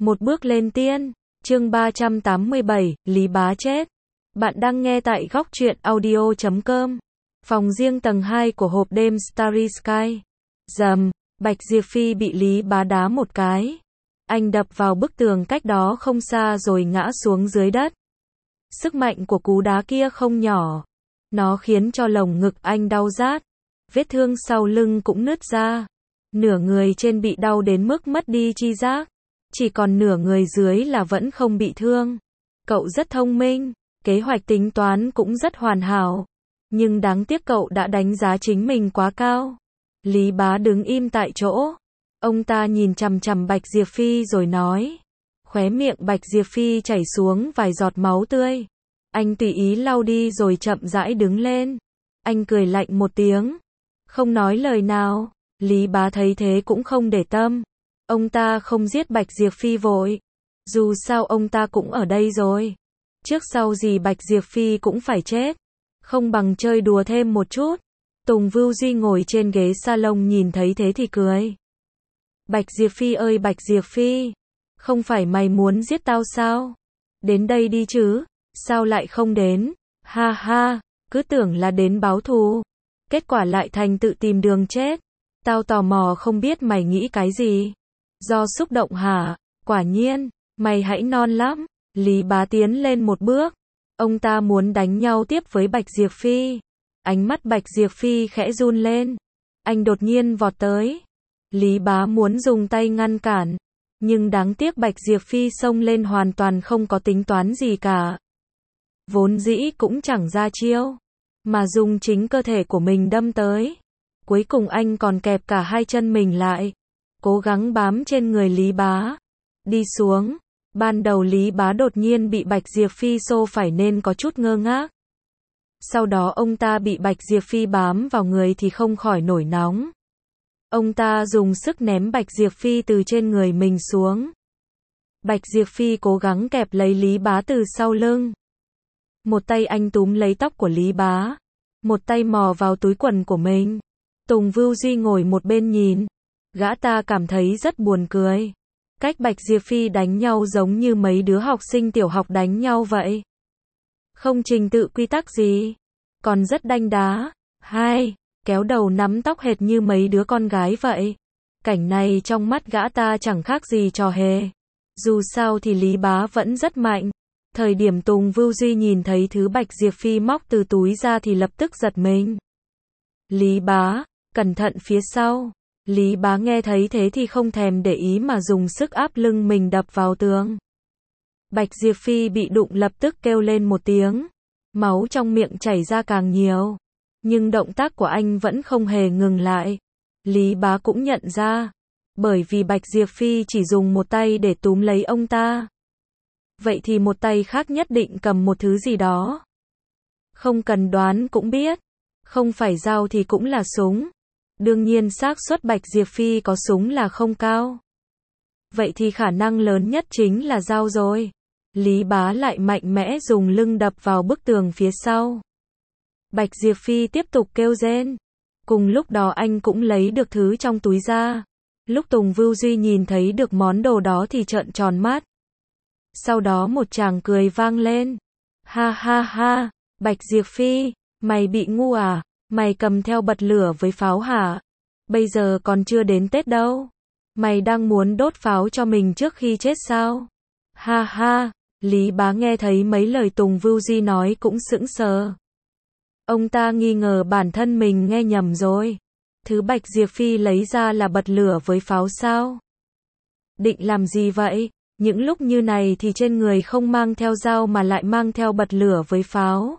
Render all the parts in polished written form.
Một bước lên tiên, chương 387, Lý Bá chết. Bạn đang nghe tại góc truyện audio.com. Phòng riêng tầng 2 của hộp đêm Starry Sky. Rầm, Bạch Diệp Phi bị Lý Bá đá một cái. Anh đập vào bức tường cách đó không xa rồi ngã xuống dưới đất. Sức mạnh của cú đá kia không nhỏ. Nó khiến cho lồng ngực anh đau rát. Vết thương sau lưng cũng nứt ra. Nửa người trên bị đau đến mức mất đi tri giác. Chỉ còn nửa người dưới là vẫn không bị thương. Cậu rất thông minh, kế hoạch tính toán cũng rất hoàn hảo. Nhưng đáng tiếc cậu đã đánh giá chính mình quá cao. Lý Bá đứng im tại chỗ. Ông ta nhìn chằm chằm Bạch Diệp Phi rồi nói. Khóe miệng Bạch Diệp Phi chảy xuống vài giọt máu tươi. Anh tùy ý lau đi rồi chậm rãi đứng lên. Anh cười lạnh một tiếng. Không nói lời nào. Lý Bá thấy thế cũng không để tâm. Ông ta không giết Bạch Diệp Phi vội. Dù sao ông ta cũng ở đây rồi. Trước sau gì Bạch Diệp Phi cũng phải chết. Không bằng chơi đùa thêm một chút. Tùng Vưu Duy ngồi trên ghế salon nhìn thấy thế thì cười. Bạch Diệp Phi ơi Bạch Diệp Phi. Không phải mày muốn giết tao sao? Đến đây đi chứ. Sao lại không đến? Ha ha, cứ tưởng là đến báo thù. Kết quả lại thành tự tìm đường chết. Tao tò mò không biết mày nghĩ cái gì. Do xúc động hả? Quả nhiên, mày hãy non lắm. Lý Bá tiến lên một bước. Ông ta muốn đánh nhau tiếp với Bạch Diệp Phi. Ánh mắt Bạch Diệp Phi khẽ run lên. Anh đột nhiên vọt tới. Lý Bá muốn dùng tay ngăn cản. Nhưng đáng tiếc Bạch Diệp Phi xông lên hoàn toàn không có tính toán gì cả. Vốn dĩ cũng chẳng ra chiêu. Mà dùng chính cơ thể của mình đâm tới. Cuối cùng anh còn kẹp cả hai chân mình lại. Cố gắng bám trên người Lý Bá. Đi xuống. Ban đầu Lý Bá đột nhiên bị Bạch Diệp Phi xô phải nên có chút ngơ ngác. Sau đó ông ta bị Bạch Diệp Phi bám vào người thì không khỏi nổi nóng. Ông ta dùng sức ném Bạch Diệp Phi từ trên người mình xuống. Bạch Diệp Phi cố gắng kẹp lấy Lý Bá từ sau lưng. Một tay anh túm lấy tóc của Lý Bá. Một tay mò vào túi quần của mình. Tùng Vưu Duy ngồi một bên nhìn. Gã ta cảm thấy rất buồn cười. Cách Bạch Diệp Phi đánh nhau giống như mấy đứa học sinh tiểu học đánh nhau vậy. Không trình tự quy tắc gì. Còn rất đanh đá. Hai, kéo đầu nắm tóc hệt như mấy đứa con gái vậy. Cảnh này trong mắt gã ta chẳng khác gì trò hề. Dù sao thì Lý Bá vẫn rất mạnh. Thời điểm Tùng Vưu Duy nhìn thấy thứ Bạch Diệp Phi móc từ túi ra thì lập tức giật mình. Lý Bá, cẩn thận phía sau. Lý Bá nghe thấy thế thì không thèm để ý mà dùng sức áp lưng mình đập vào tường. Bạch Diệp Phi bị đụng lập tức kêu lên một tiếng. Máu trong miệng chảy ra càng nhiều. Nhưng động tác của anh vẫn không hề ngừng lại. Lý Bá cũng nhận ra. Bởi vì Bạch Diệp Phi chỉ dùng một tay để túm lấy ông ta. Vậy thì một tay khác nhất định cầm một thứ gì đó. Không cần đoán cũng biết. Không phải dao thì cũng là súng. Đương nhiên xác suất Bạch Diệp Phi có súng là không cao. Vậy thì khả năng lớn nhất chính là dao rồi. Lý Bá lại mạnh mẽ dùng lưng đập vào bức tường phía sau. Bạch Diệp Phi tiếp tục kêu rên. Cùng lúc đó anh cũng lấy được thứ trong túi ra. Lúc Tùng Vưu Duy nhìn thấy được món đồ đó thì trợn tròn mắt. Sau đó một tràng cười vang lên. Ha ha ha, Bạch Diệp Phi, mày bị ngu à? Mày cầm theo bật lửa với pháo hả? Bây giờ còn chưa đến Tết đâu. Mày đang muốn đốt pháo cho mình trước khi chết sao? Ha ha, Lý Bá nghe thấy mấy lời Tùng Vưu Duy nói cũng sững sờ. Ông ta nghi ngờ bản thân mình nghe nhầm rồi. Thứ Bạch Diệp Phi lấy ra là bật lửa với pháo sao? Định làm gì vậy? Những lúc như này thì trên người không mang theo dao mà lại mang theo bật lửa với pháo.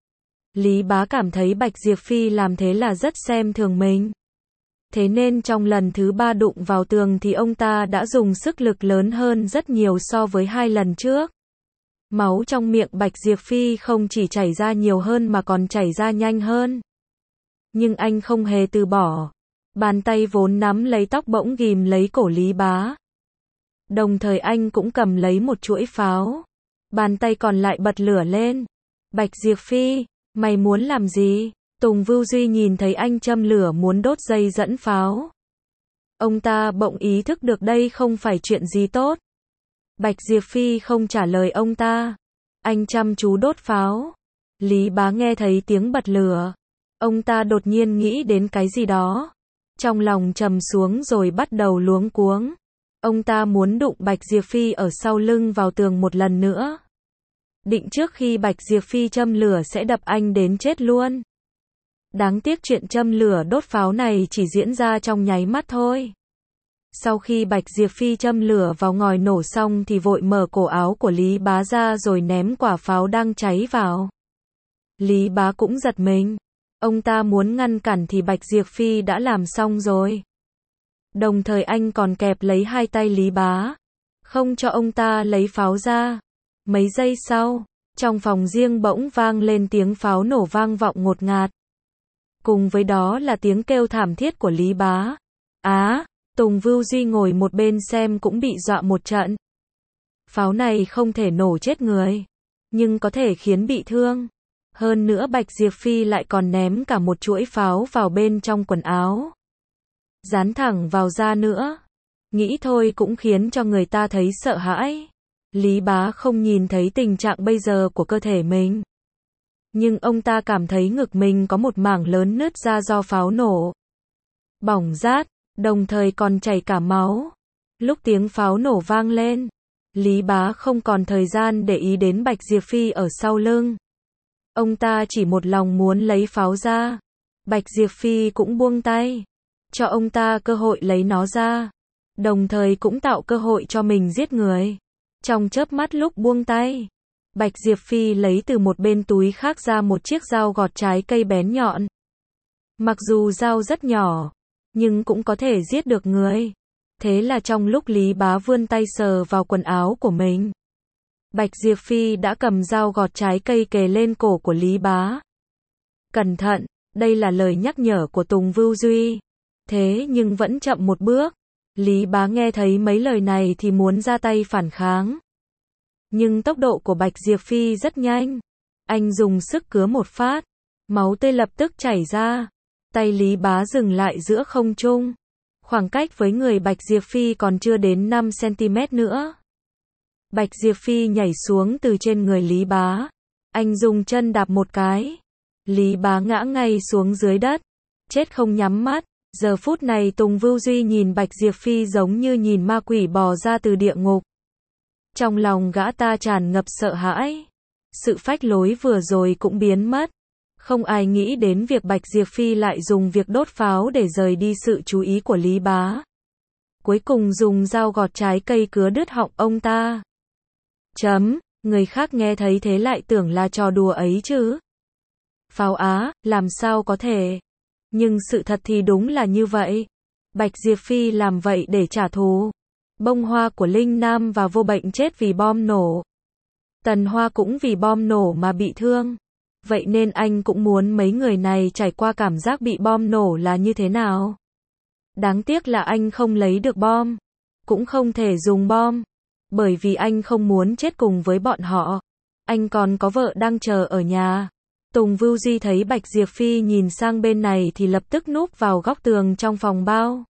Lý Bá cảm thấy Bạch Diệp Phi làm thế là rất xem thường mình. Thế nên trong lần thứ 3 đụng vào tường thì ông ta đã dùng sức lực lớn hơn rất nhiều so với 2 lần trước. Máu trong miệng Bạch Diệp Phi không chỉ chảy ra nhiều hơn mà còn chảy ra nhanh hơn. Nhưng anh không hề từ bỏ. Bàn tay vốn nắm lấy tóc bỗng ghim lấy cổ Lý Bá. Đồng thời anh cũng cầm lấy một chuỗi pháo. Bàn tay còn lại bật lửa lên. Bạch Diệp Phi, mày muốn làm gì? Tùng Vưu Duy nhìn thấy anh châm lửa muốn đốt dây dẫn pháo. Ông ta bỗng ý thức được đây không phải chuyện gì tốt. Bạch Diệp Phi không trả lời ông ta. Anh chăm chú đốt pháo. Lý Bá nghe thấy tiếng bật lửa. Ông ta đột nhiên nghĩ đến cái gì đó. Trong lòng trầm xuống rồi bắt đầu luống cuống. Ông ta muốn đụng Bạch Diệp Phi ở sau lưng vào tường một lần nữa. Định trước khi Bạch Diệp Phi châm lửa sẽ đập anh đến chết luôn. Đáng tiếc chuyện châm lửa đốt pháo này chỉ diễn ra trong nháy mắt thôi. Sau khi Bạch Diệp Phi châm lửa vào ngòi nổ xong thì vội mở cổ áo của Lý Bá ra rồi ném quả pháo đang cháy vào. Lý Bá cũng giật mình. Ông ta muốn ngăn cản thì Bạch Diệp Phi đã làm xong rồi. Đồng thời anh còn kẹp lấy hai tay Lý Bá, không cho ông ta lấy pháo ra. Mấy giây sau, trong phòng riêng bỗng vang lên tiếng pháo nổ vang vọng ngột ngạt. Cùng với đó là tiếng kêu thảm thiết của Lý Bá. Tùng Vưu Duy ngồi một bên xem cũng bị dọa một trận. Pháo này không thể nổ chết người, nhưng có thể khiến bị thương. Hơn nữa Bạch Diệp Phi lại còn ném cả một chuỗi pháo vào bên trong quần áo. Dán thẳng vào da nữa. Nghĩ thôi cũng khiến cho người ta thấy sợ hãi. Lý Bá không nhìn thấy tình trạng bây giờ của cơ thể mình. Nhưng ông ta cảm thấy ngực mình có một mảng lớn nứt ra do pháo nổ. Bỏng rát, đồng thời còn chảy cả máu. Lúc tiếng pháo nổ vang lên, Lý Bá không còn thời gian để ý đến Bạch Diệp Phi ở sau lưng. Ông ta chỉ một lòng muốn lấy pháo ra. Bạch Diệp Phi cũng buông tay, cho ông ta cơ hội lấy nó ra, đồng thời cũng tạo cơ hội cho mình giết người. Trong chớp mắt lúc buông tay, Bạch Diệp Phi lấy từ một bên túi khác ra một chiếc dao gọt trái cây bén nhọn. Mặc dù dao rất nhỏ, nhưng cũng có thể giết được người. Thế là trong lúc Lý Bá vươn tay sờ vào quần áo của mình, Bạch Diệp Phi đã cầm dao gọt trái cây kề lên cổ của Lý Bá. Cẩn thận, đây là lời nhắc nhở của Tùng Vưu Duy. Thế nhưng vẫn chậm một bước. Lý Bá nghe thấy mấy lời này thì muốn ra tay phản kháng. Nhưng tốc độ của Bạch Diệp Phi rất nhanh. Anh dùng sức cứa một phát, máu tươi lập tức chảy ra. Tay Lý Bá dừng lại giữa không trung. Khoảng cách với người Bạch Diệp Phi còn chưa đến 5 cm nữa. Bạch Diệp Phi nhảy xuống từ trên người Lý Bá. Anh dùng chân đạp một cái. Lý Bá ngã ngay xuống dưới đất. Chết không nhắm mắt. Giờ phút này Tùng Vưu Duy nhìn Bạch Diệp Phi giống như nhìn ma quỷ bò ra từ địa ngục. Trong lòng gã ta tràn ngập sợ hãi. Sự phách lối vừa rồi cũng biến mất. Không ai nghĩ đến việc Bạch Diệp Phi lại dùng việc đốt pháo để rời đi sự chú ý của Lý Bá. Cuối cùng dùng dao gọt trái cây cứa đứt họng ông ta. Người khác nghe thấy thế lại tưởng là trò đùa ấy chứ. Pháo á, làm sao có thể. Nhưng sự thật thì đúng là như vậy. Bạch Diệp Phi làm vậy để trả thù. Bông Hoa của Linh Nam và Vô Bệnh chết vì bom nổ. Tần Hoa cũng vì bom nổ mà bị thương. Vậy nên anh cũng muốn mấy người này trải qua cảm giác bị bom nổ là như thế nào. Đáng tiếc là anh không lấy được bom. Cũng không thể dùng bom. Bởi vì anh không muốn chết cùng với bọn họ. Anh còn có vợ đang chờ ở nhà. Tùng Vưu Duy thấy Bạch Diệp Phi nhìn sang bên này thì lập tức núp vào góc tường trong phòng bao.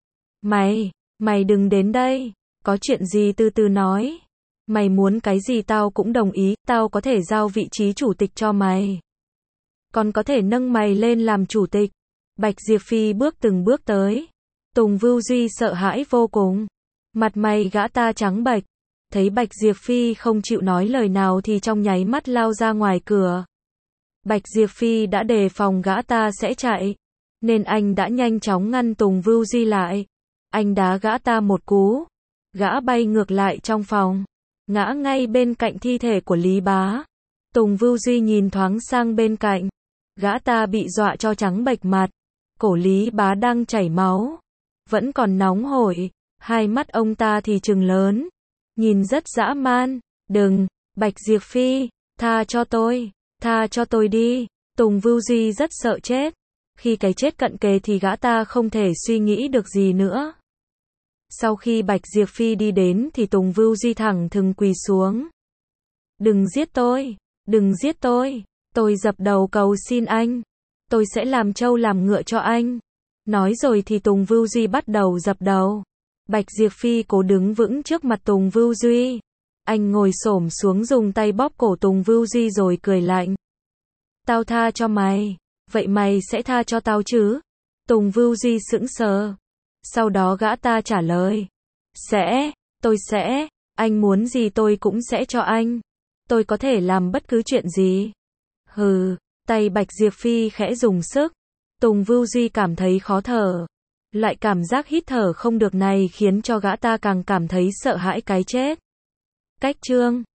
Mày đừng đến đây. Có chuyện gì từ từ nói. Mày muốn cái gì tao cũng đồng ý. Tao có thể giao vị trí chủ tịch cho mày. Còn có thể nâng mày lên làm chủ tịch. Bạch Diệp Phi bước từng bước tới. Tùng Vưu Duy sợ hãi vô cùng. Mặt mày gã ta trắng bệch. Thấy Bạch Diệp Phi không chịu nói lời nào thì trong nháy mắt lao ra ngoài cửa. Bạch Diệp Phi đã đề phòng gã ta sẽ chạy, nên anh đã nhanh chóng ngăn Tùng Vưu Duy lại. Anh đá gã ta một cú. Gã bay ngược lại trong phòng, ngã ngay bên cạnh thi thể của Lý Bá. Tùng Vưu Duy nhìn thoáng sang bên cạnh. Gã ta bị dọa cho trắng bệch mặt. Cổ Lý Bá đang chảy máu, vẫn còn nóng hổi. Hai mắt ông ta thì trừng lớn, nhìn rất dã man. Đừng, Bạch Diệp Phi, tha cho tôi đi. Tùng Vưu Duy rất sợ chết. Khi cái chết cận kề thì gã ta không thể suy nghĩ được gì nữa. Sau khi Bạch Diệp Phi đi đến thì Tùng Vưu Duy thẳng thừng quỳ xuống. Đừng giết tôi dập đầu cầu xin anh. Tôi sẽ làm trâu làm ngựa cho anh. Nói rồi thì Tùng Vưu Duy bắt đầu dập đầu. Bạch Diệp Phi cố đứng vững trước mặt Tùng Vưu Duy. Anh ngồi xổm xuống dùng tay bóp cổ Tùng Vưu Di rồi cười lạnh. Tao tha cho mày. Vậy mày sẽ tha cho tao chứ? Tùng Vưu Di sững sờ. Sau đó gã ta trả lời. Tôi sẽ. Anh muốn gì tôi cũng sẽ cho anh. Tôi có thể làm bất cứ chuyện gì. Hừ, tay Bạch Diệp Phi khẽ dùng sức. Tùng Vưu Di cảm thấy khó thở. Loại cảm giác hít thở không được này khiến cho gã ta càng cảm thấy sợ hãi cái chết. Cách chương